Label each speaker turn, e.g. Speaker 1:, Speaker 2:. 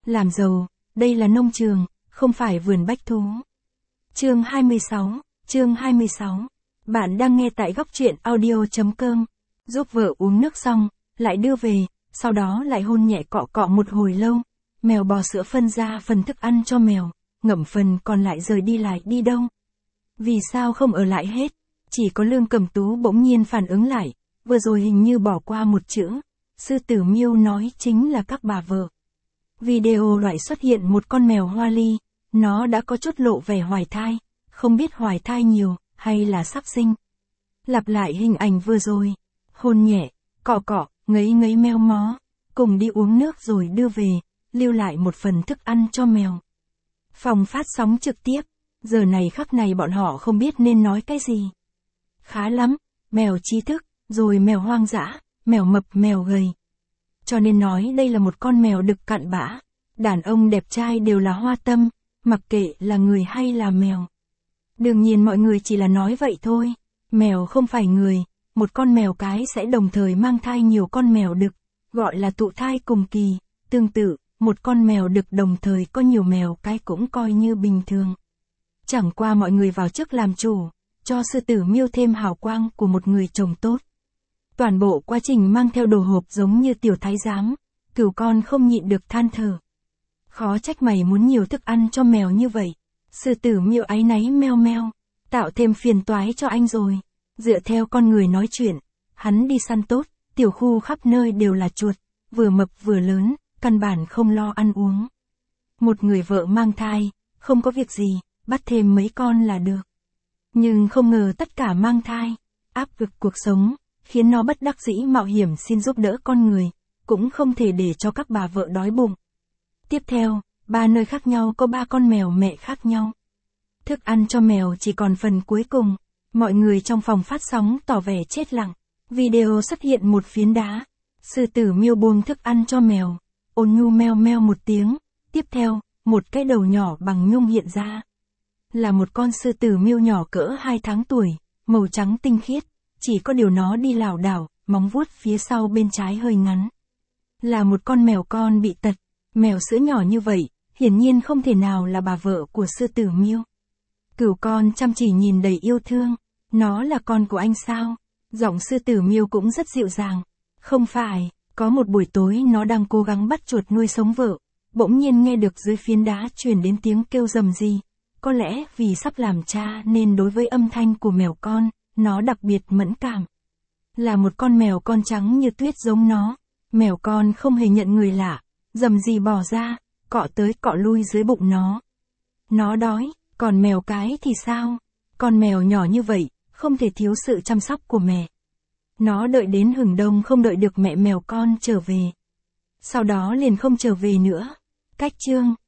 Speaker 1: làm giàu, đây là nông trường, không phải vườn bách thú. Chương 26. Bạn đang nghe tại góc truyện audio.com. Giúp vợ uống nước xong, lại đưa về, sau đó lại hôn nhẹ cọ cọ một hồi lâu. Mèo bò sữa phân ra phần thức ăn cho mèo, ngậm phần còn lại rời đi lại đi đâu. Vì sao không ở lại hết? Chỉ có Lương Cẩm Tú bỗng nhiên phản ứng lại, vừa rồi hình như bỏ qua một chữ. Sư tử Miêu nói chính là các bà vợ. Video loại xuất hiện một con mèo hoa ly, nó đã có chút lộ vẻ hoài thai, không biết hoài thai nhiều, hay là sắp sinh. Lặp lại hình ảnh vừa rồi, hôn nhẹ, cọ cọ, ngấy ngấy meo mó, cùng đi uống nước rồi đưa về, lưu lại một phần thức ăn cho mèo. Phòng phát sóng trực tiếp, giờ này khắc này bọn họ không biết nên nói cái gì. Khá lắm, mèo trí thức, rồi mèo hoang dã, mèo mập mèo gầy. Cho nên nói đây là một con mèo đực cặn bã. Đàn ông đẹp trai đều là hoa tâm, mặc kệ là người hay là mèo. Đương nhiên mọi người chỉ là nói vậy thôi. Mèo không phải người, một con mèo cái sẽ đồng thời mang thai nhiều con mèo đực, gọi là tụ thai cùng kỳ. Tương tự, một con mèo đực đồng thời có nhiều mèo cái cũng coi như bình thường. Chẳng qua mọi người vào chức làm chủ, cho sư tử Miêu thêm hào quang của một người chồng tốt. Toàn bộ quá trình mang theo đồ hộp giống như tiểu thái giám, Cửu Con không nhịn được than thở. Khó trách mày muốn nhiều thức ăn cho mèo như vậy. Sư tử Miêu áy náy meo meo, tạo thêm phiền toái cho anh rồi. Dựa theo con người nói chuyện, hắn đi săn tốt, tiểu khu khắp nơi đều là chuột, vừa mập vừa lớn, căn bản không lo ăn uống. Một người vợ mang thai, không có việc gì, bắt thêm mấy con là được. Nhưng không ngờ tất cả mang thai, áp lực cuộc sống, khiến nó bất đắc dĩ mạo hiểm xin giúp đỡ con người, cũng không thể để cho các bà vợ đói bụng. Tiếp theo, 3 nơi khác nhau có 3 con mèo mẹ khác nhau. Thức ăn cho mèo chỉ còn phần cuối cùng, mọi người trong phòng phát sóng tỏ vẻ chết lặng. Video xuất hiện một phiến đá, sư tử Miêu buông thức ăn cho mèo, ôn nhu meo meo một tiếng, tiếp theo, một cái đầu nhỏ bằng nhung hiện ra. Là một con sư tử Miêu nhỏ cỡ 2 tháng tuổi, màu trắng tinh khiết, chỉ có điều nó đi lảo đảo, móng vuốt phía sau bên trái hơi ngắn. Là một con mèo con bị tật, mèo sữa nhỏ như vậy, hiển nhiên không thể nào là bà vợ của sư tử Miêu. Cửu Con chăm chỉ nhìn đầy yêu thương, nó là con của anh sao? Giọng sư tử Miêu cũng rất dịu dàng. Không phải, có một buổi tối nó đang cố gắng bắt chuột nuôi sống vợ, bỗng nhiên nghe được dưới phiến đá truyền đến tiếng kêu rầm rì. Có lẽ vì sắp làm cha nên đối với âm thanh của mèo con, nó đặc biệt mẫn cảm. Là một con mèo con trắng như tuyết giống nó, mèo con không hề nhận người lạ, rầm rì bò ra, cọ tới cọ lui dưới bụng nó. Nó đói, còn mèo cái thì sao? Con mèo nhỏ như vậy, không thể thiếu sự chăm sóc của mẹ. Nó đợi đến hừng đông không đợi được mẹ mèo con trở về. Sau đó liền không trở về nữa. Cách chương